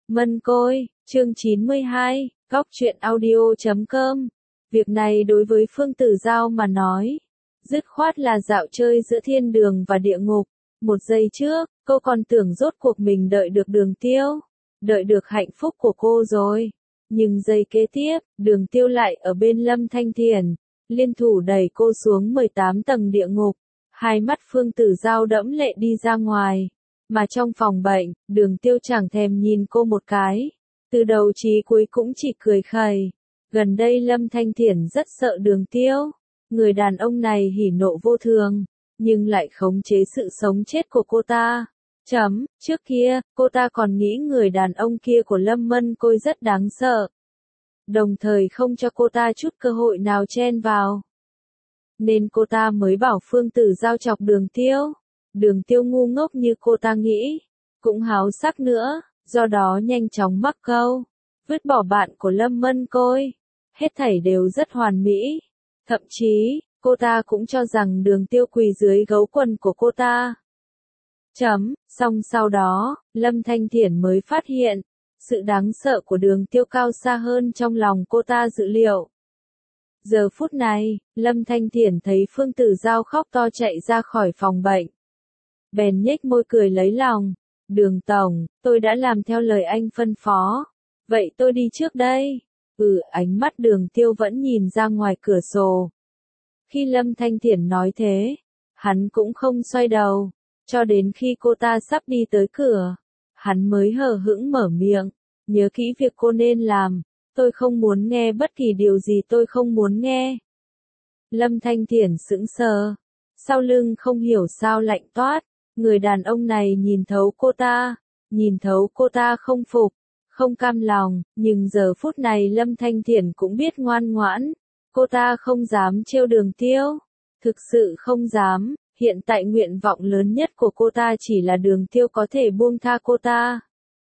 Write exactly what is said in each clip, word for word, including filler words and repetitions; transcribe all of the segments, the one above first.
Mân Côi, chương chín mươi hai, góc truyện audio chấm com. Việc này đối với Phương Tử Giao mà nói, dứt khoát là dạo chơi giữa thiên đường và địa ngục. Một giây trước, cô còn tưởng rốt cuộc mình đợi được Đường Tiêu, đợi được hạnh phúc của cô rồi. Nhưng giây kế tiếp, Đường Tiêu lại ở bên Lâm Thanh Thiển, liên thủ đẩy cô xuống mười tám tầng địa ngục. Hai mắt Phương Tử Giao đẫm lệ đi ra ngoài. Mà trong phòng bệnh, Đường Tiêu chẳng thèm nhìn cô một cái. Từ đầu chí cuối cũng chỉ cười khẩy. Gần đây Lâm Thanh Thiển rất sợ Đường Tiêu. Người đàn ông này hỉ nộ vô thường, nhưng lại khống chế sự sống chết của cô ta. Chấm, trước kia, cô ta còn nghĩ người đàn ông kia của Lâm Mân Côi rất đáng sợ. Đồng thời không cho cô ta chút cơ hội nào chen vào. Nên cô ta mới bảo Phương Tử Giao chọc Đường Tiêu. Đường Tiêu ngu ngốc như cô ta nghĩ, cũng háo sắc nữa, do đó nhanh chóng mắc câu, vứt bỏ bạn của Lâm Mân Côi. Hết thảy đều rất hoàn mỹ. Thậm chí, cô ta cũng cho rằng Đường Tiêu quỳ dưới gấu quần của cô ta. Chấm, xong sau đó, Lâm Thanh Thiển mới phát hiện, sự đáng sợ của Đường Tiêu cao xa hơn trong lòng cô ta dự liệu. Giờ phút này, Lâm Thanh Thiển thấy Phương Tử Giao khóc to chạy ra khỏi phòng bệnh. Bèn nhếch môi cười lấy lòng. Đường tổng, tôi đã làm theo lời anh phân phó. Vậy tôi đi trước đây. Ừ, ánh mắt Đường Tiêu vẫn nhìn ra ngoài cửa sổ. Khi Lâm Thanh Thiển nói thế, hắn cũng không xoay đầu. Cho đến khi cô ta sắp đi tới cửa, hắn mới hờ hững mở miệng. Nhớ kỹ việc cô nên làm. Tôi không muốn nghe bất kỳ điều gì tôi không muốn nghe. Lâm Thanh Thiển sững sờ. Sau lưng không hiểu sao lạnh toát. Người đàn ông này nhìn thấu cô ta, nhìn thấu cô ta không phục, không cam lòng, nhưng giờ phút này Lâm Thanh Thiển cũng biết ngoan ngoãn, cô ta không dám trêu Đường Tiêu, thực sự không dám, hiện tại nguyện vọng lớn nhất của cô ta chỉ là Đường Tiêu có thể buông tha cô ta.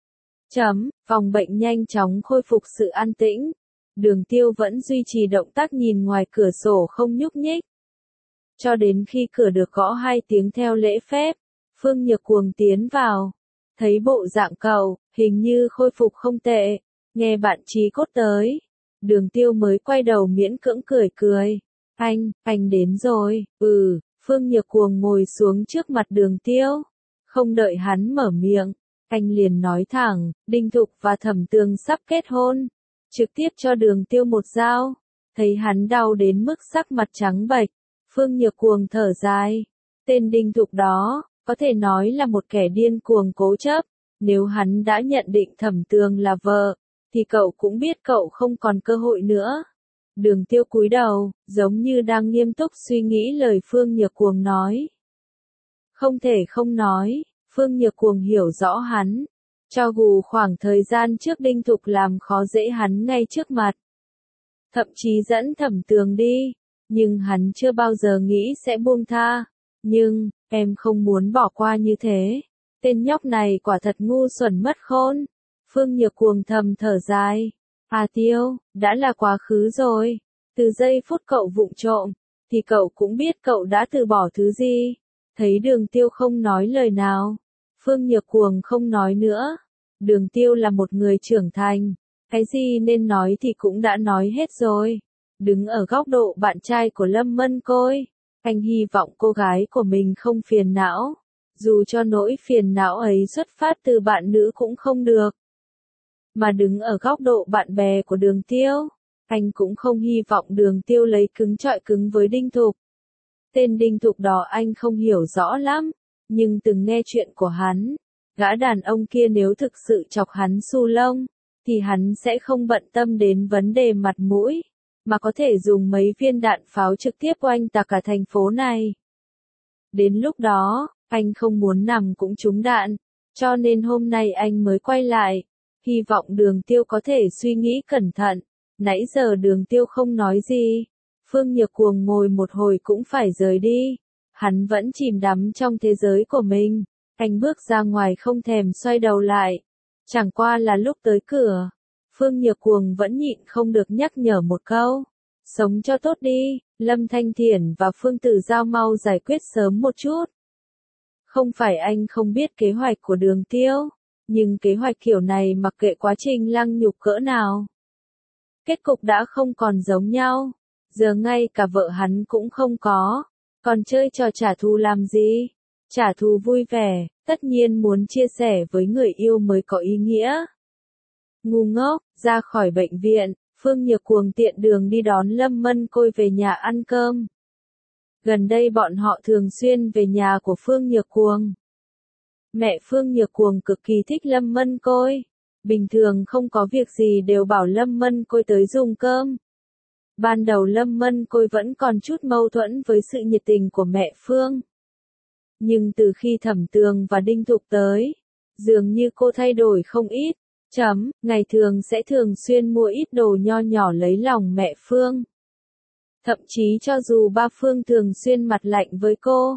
Chấm, phòng bệnh nhanh chóng khôi phục sự an tĩnh, Đường Tiêu vẫn duy trì động tác nhìn ngoài cửa sổ không nhúc nhích. Cho đến khi cửa được gõ hai tiếng theo lễ phép, Phương Nhược Cuồng tiến vào, thấy bộ dạng cậu, hình như khôi phục không tệ, nghe bạn Trí Cốt tới. Đường Tiêu mới quay đầu miễn cưỡng cười cười. Anh, anh đến rồi, ừ, Phương Nhược Cuồng ngồi xuống trước mặt Đường Tiêu. Không đợi hắn mở miệng, anh liền nói thẳng, Đinh Thục và Thẩm Tường sắp kết hôn. Trực tiếp cho Đường Tiêu một dao, thấy hắn đau đến mức sắc mặt trắng bệch. Phương Nhược Cuồng thở dài, tên Đinh Thục đó, có thể nói là một kẻ điên cuồng cố chấp, nếu hắn đã nhận định Thẩm Tường là vợ, thì cậu cũng biết cậu không còn cơ hội nữa. Đường Tiêu cúi đầu, giống như đang nghiêm túc suy nghĩ lời Phương Nhược Cuồng nói. Không thể không nói, Phương Nhược Cuồng hiểu rõ hắn, cho dù khoảng thời gian trước Đinh Thục làm khó dễ hắn ngay trước mặt. Thậm chí dẫn Thẩm Tường đi, nhưng hắn chưa bao giờ nghĩ sẽ buông tha. Nhưng, em không muốn bỏ qua như thế. Tên nhóc này quả thật ngu xuẩn mất khôn. Phương Nhược Cuồng thầm thở dài. À Tiêu, đã là quá khứ rồi. Từ giây phút cậu vụng trộm, thì cậu cũng biết cậu đã từ bỏ thứ gì. Thấy Đường Tiêu không nói lời nào, Phương Nhược Cuồng không nói nữa. Đường Tiêu là một người trưởng thành. Cái gì nên nói thì cũng đã nói hết rồi. Đứng ở góc độ bạn trai của Lâm Mân Côi, anh hy vọng cô gái của mình không phiền não, dù cho nỗi phiền não ấy xuất phát từ bạn nữ cũng không được. Mà đứng ở góc độ bạn bè của Đường Tiêu, anh cũng không hy vọng Đường Tiêu lấy cứng chọi cứng với Đinh Thục. Tên Đinh Thục đó anh không hiểu rõ lắm, nhưng từng nghe chuyện của hắn, gã đàn ông kia nếu thực sự chọc hắn xù lông, thì hắn sẽ không bận tâm đến vấn đề mặt mũi, mà có thể dùng mấy viên đạn pháo trực tiếp oanh tạc cả thành phố này. Đến lúc đó, anh không muốn nằm cũng trúng đạn, cho nên hôm nay anh mới quay lại, hy vọng Đường Tiêu có thể suy nghĩ cẩn thận. Nãy giờ Đường Tiêu không nói gì, Phương Nhược Cuồng ngồi một hồi cũng phải rời đi, hắn vẫn chìm đắm trong thế giới của mình, anh bước ra ngoài không thèm xoay đầu lại, chẳng qua là lúc tới cửa. Phương Nhược Cuồng vẫn nhịn không được nhắc nhở một câu. Sống cho tốt đi, Lâm Thanh Thiển và Phương Tử Giao mau giải quyết sớm một chút. Không phải anh không biết kế hoạch của Đường Tiêu, Nhưng kế hoạch kiểu này mặc kệ quá trình lăng nhục cỡ nào. Kết cục đã không còn giống nhau. Giờ ngay cả vợ hắn cũng không có. Còn chơi trò trả thù làm gì? Trả thù vui vẻ, tất nhiên muốn chia sẻ với người yêu mới có ý nghĩa. Ngu ngốc, ra khỏi bệnh viện, Phương Nhược Cuồng tiện đường đi đón Lâm Mân Côi về nhà ăn cơm. Gần đây bọn họ thường xuyên về nhà của Phương Nhược Cuồng. Mẹ Phương Nhược Cuồng cực kỳ thích Lâm Mân Côi. Bình thường không có việc gì đều bảo Lâm Mân Côi tới dùng cơm. Ban đầu Lâm Mân Côi vẫn còn chút mâu thuẫn với sự nhiệt tình của mẹ Phương. Nhưng từ khi Thẩm Tường và Đinh Thục tới, dường như cô thay đổi không ít. Chấm, ngày thường sẽ thường xuyên mua ít đồ nho nhỏ lấy lòng mẹ Phương. Thậm chí cho dù ba Phương thường xuyên mặt lạnh với cô,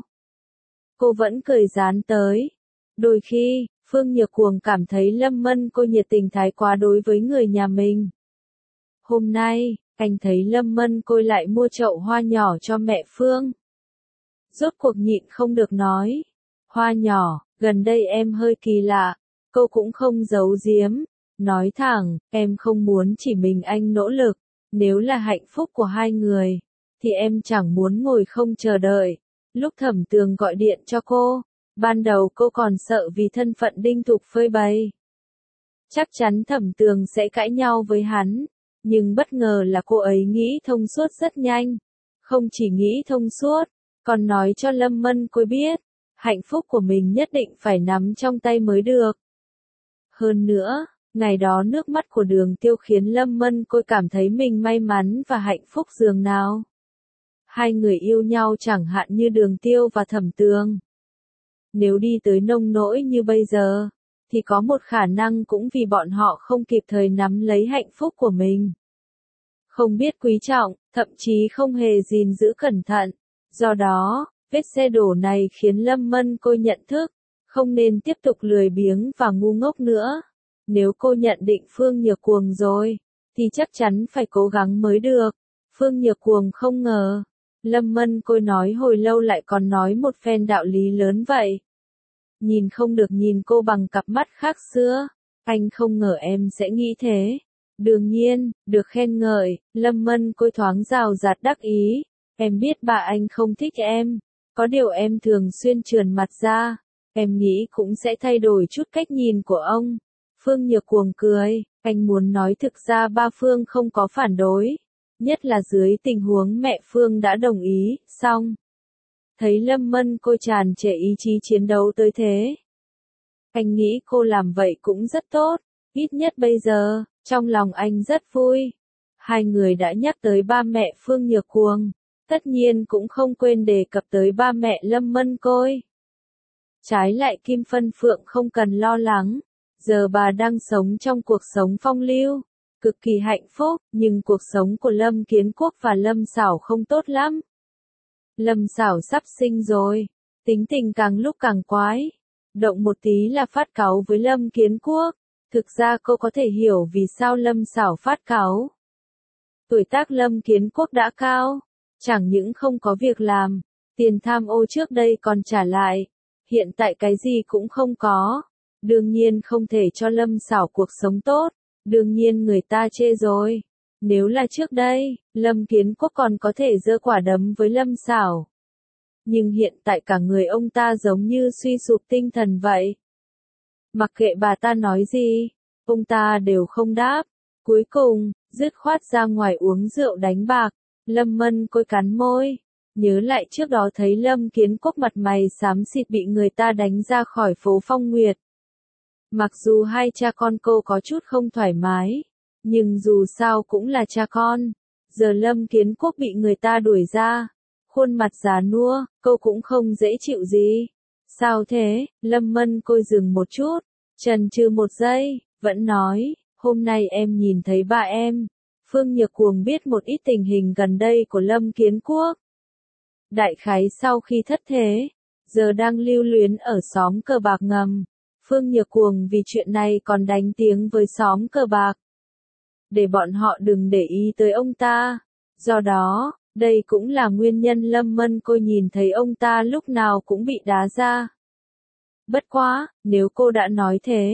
cô vẫn cười dán tới. Đôi khi, Phương Nhược Cuồng cảm thấy Lâm Mân Côi nhiệt tình thái quá đối với người nhà mình. Hôm nay, anh thấy Lâm Mân Côi lại mua chậu hoa nhỏ cho mẹ Phương. Rốt cuộc nhịn không được nói. Hoa nhỏ, gần đây em hơi kỳ lạ. Cô cũng không giấu giếm. Nói thẳng, em không muốn chỉ mình anh nỗ lực. Nếu là hạnh phúc của hai người, thì em chẳng muốn ngồi không chờ đợi. Lúc Thẩm Tường gọi điện cho cô, ban đầu cô còn sợ vì thân phận Đinh Thục phơi bày. Chắc chắn Thẩm Tường sẽ cãi nhau với hắn. Nhưng bất ngờ là cô ấy nghĩ thông suốt rất nhanh. Không chỉ nghĩ thông suốt, còn nói cho Lâm Mân Côi biết, hạnh phúc của mình nhất định phải nắm trong tay mới được. Hơn nữa, ngày đó nước mắt của Đường Tiêu khiến Lâm Mân Côi cảm thấy mình may mắn và hạnh phúc dường nào. Hai người yêu nhau chẳng hạn như Đường Tiêu và Thẩm Tường. Nếu đi tới nông nỗi như bây giờ, thì có một khả năng cũng vì bọn họ không kịp thời nắm lấy hạnh phúc của mình. Không biết quý trọng, thậm chí không hề gìn giữ cẩn thận. Do đó, vết xe đổ này khiến Lâm Mân Côi nhận thức, không nên tiếp tục lười biếng và ngu ngốc nữa. Nếu cô nhận định Phương Nhược Cuồng rồi, thì chắc chắn phải cố gắng mới được. Phương Nhược Cuồng không ngờ, Lâm Mân Côi nói hồi lâu lại còn nói một phen đạo lý lớn vậy. Nhìn không được nhìn cô bằng cặp mắt khác xưa, anh không ngờ em sẽ nghĩ thế. Đương nhiên, được khen ngợi, Lâm Mân Côi thoáng rào rạt đắc ý. Em biết bà anh không thích em, có điều em thường xuyên trườn mặt ra, em nghĩ cũng sẽ thay đổi chút cách nhìn của ông. Phương Nhược Cuồng cười, anh muốn nói thực ra ba Phương không có phản đối, nhất là dưới tình huống mẹ Phương đã đồng ý, xong. Thấy Lâm Mân Côi tràn trề ý chí chiến đấu tới thế. Anh nghĩ cô làm vậy cũng rất tốt, ít nhất bây giờ, trong lòng anh rất vui. Hai người đã nhắc tới ba mẹ Phương Nhược Cuồng, tất nhiên cũng không quên đề cập tới ba mẹ Lâm Mân Côi. Trái lại Kim Phân Phượng không cần lo lắng, giờ bà đang sống trong cuộc sống phong lưu, cực kỳ hạnh phúc, nhưng cuộc sống của Lâm Kiến Quốc và Lâm Xảo không tốt lắm. Lâm Xảo sắp sinh rồi, tính tình càng lúc càng quái, động một tí là phát cáu với Lâm Kiến Quốc. Thực ra cô có thể hiểu vì sao Lâm Xảo phát cáu. Tuổi tác Lâm Kiến Quốc đã cao, chẳng những không có việc làm, tiền tham ô trước đây còn trả lại, hiện tại cái gì cũng không có. Đương nhiên không thể cho Lâm Xảo cuộc sống tốt, đương nhiên người ta chê rồi. Nếu là trước đây, Lâm Kiến Quốc còn có thể giơ quả đấm với Lâm Xảo. Nhưng hiện tại cả người ông ta giống như suy sụp tinh thần vậy. Mặc kệ bà ta nói gì, ông ta đều không đáp. Cuối cùng, dứt khoát ra ngoài uống rượu đánh bạc. Lâm Mân Côi cắn môi. Nhớ lại trước đó thấy Lâm Kiến Quốc mặt mày xám xịt bị người ta đánh ra khỏi phố Phong Nguyệt. Mặc dù hai cha con cô có chút không thoải mái, nhưng dù sao cũng là cha con. Giờ Lâm Kiến Quốc bị người ta đuổi ra, khuôn mặt già nua, cô cũng không dễ chịu gì. Sao thế? Lâm Mân Côi dừng một chút, chần chừ một giây, vẫn nói, hôm nay em nhìn thấy ba em. Phương Nhược Cuồng biết một ít tình hình gần đây của Lâm Kiến Quốc. Đại khái sau khi thất thế, giờ đang lưu luyến ở xóm cờ bạc ngầm. Phương Nhược Cuồng vì chuyện này còn đánh tiếng với xóm cờ bạc, để bọn họ đừng để ý tới ông ta. Do đó, đây cũng là nguyên nhân Lâm Mân Côi nhìn thấy ông ta lúc nào cũng bị đá ra. Bất quá, nếu cô đã nói thế,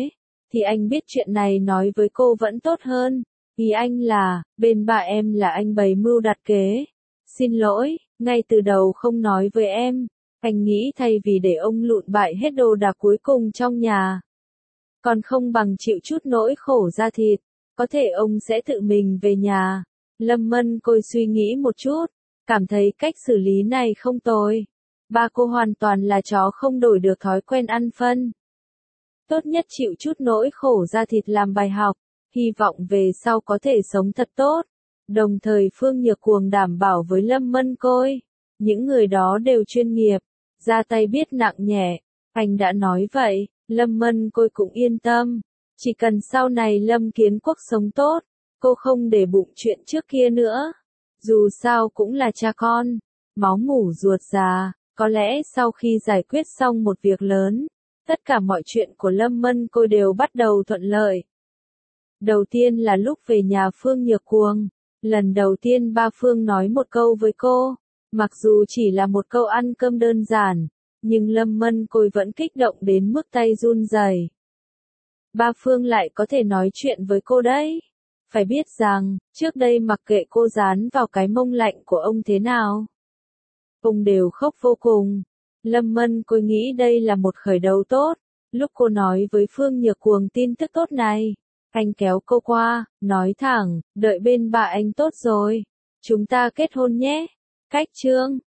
thì anh biết chuyện này nói với cô vẫn tốt hơn. Ý anh là, bên bà em là anh bày mưu đặt kế. Xin lỗi, ngay từ đầu không nói với em. Anh nghĩ thay vì để ông lụn bại hết đồ đạc cuối cùng trong nhà, còn không bằng chịu chút nỗi khổ da thịt, có thể ông sẽ tự mình về nhà. Lâm Mân Côi suy nghĩ một chút, cảm thấy cách xử lý này không tồi. Ba cô hoàn toàn là chó không đổi được thói quen ăn phân. Tốt nhất chịu chút nỗi khổ da thịt làm bài học, hy vọng về sau có thể sống thật tốt. Đồng thời Phương Nhược Cuồng đảm bảo với Lâm Mân Côi, những người đó đều chuyên nghiệp, ra tay biết nặng nhẹ. Anh đã nói vậy, Lâm Mân Côi cũng yên tâm. Chỉ cần sau này Lâm Kiến Quốc sống tốt, cô không để bụng chuyện trước kia nữa. Dù sao cũng là cha con, máu mủ ruột già, có lẽ sau khi giải quyết xong một việc lớn, tất cả mọi chuyện của Lâm Mân Côi đều bắt đầu thuận lợi. Đầu tiên là lúc về nhà Phương Nhược Cuồng, lần đầu tiên ba Phương nói một câu với cô, mặc dù chỉ là một câu ăn cơm đơn giản, nhưng Lâm Mân Côi vẫn kích động đến mức tay run rẩy. Ba Phương lại có thể nói chuyện với cô đấy. Phải biết rằng, trước đây mặc kệ cô dán vào cái mông lạnh của ông thế nào, ông đều khóc vô cùng. Lâm Mân Côi nghĩ đây là một khởi đầu tốt. Lúc cô nói với Phương Nhược Cuồng tin tức tốt này, anh kéo cô qua, nói thẳng, đợi bên bà anh tốt rồi, chúng ta kết hôn nhé. Cách chương